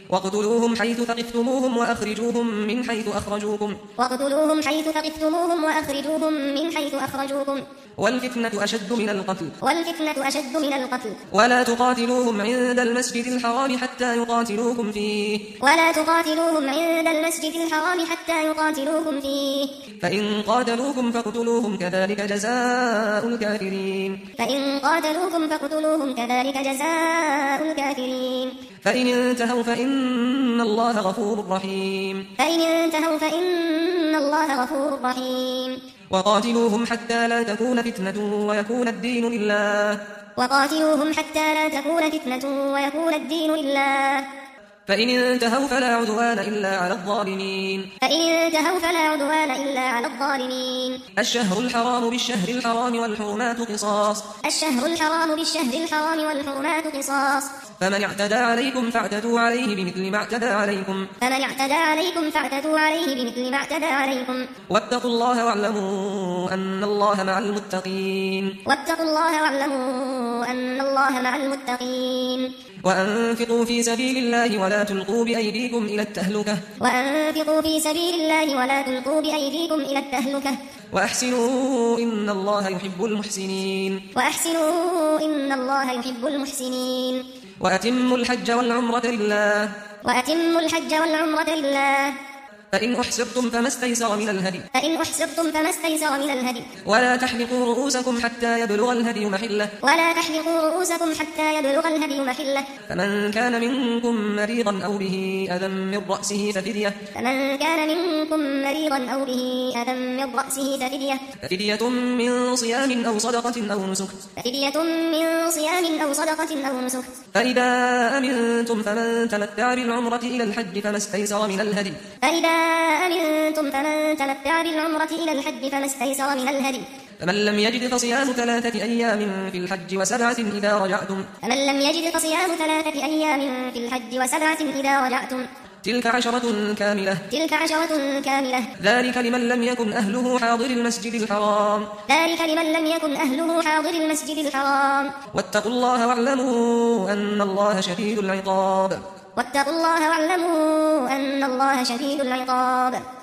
واقتلوهم حيث ثقفتموهم وأخرجوهم من حيث أخرجوكم والفتنة أشد من القتل ولا تقاتلوهم عند المسجد الحرام حتى يقاتلوكم فيه فإن قاتلوكم فاقتلوهم كذلك جزاء الكافرين فإن انتهوا فإن الله غفور رحيم وقاتلوهم حتى لا تكون فتنة ويكون الدين لله فإن انتهوا فلا عدوان إلا على الظالمين الشهر الحرام بالشهر الحرام والحرمات قصاص فمن اعتدى عليكم فاعتدوا عليه بمثل ما اعتدى عليكم واتقوا الله واعلموا أن الله مع المتقين وأنفقوا في سبيل الله ولا تلقوا بأيديكم إلى التهلكة وأحسنوا إن الله يحب المحسنين وأتموا الحج والعمرة لله فإن أحسرتم فما استيسر من الهدي ولا تحلقوا رؤوسكم حتى يبلغ الهدي محله فمن كان منكم مريضا أو به أذى من رأسه ففدية من صيام أو صدقة أو نسك فإذا أمنتم فمن تمتع بالعمرة إلى الحج فما استيسر من الهدي فمن لم يجد فصيام 3 أيام في الحج و7 إذا رجعتم تلك 10 كاملة ذلك لمن لم يكن أهله حاضر المسجد الحرام واتقوا الله واعلموا أن الله شديد العقاب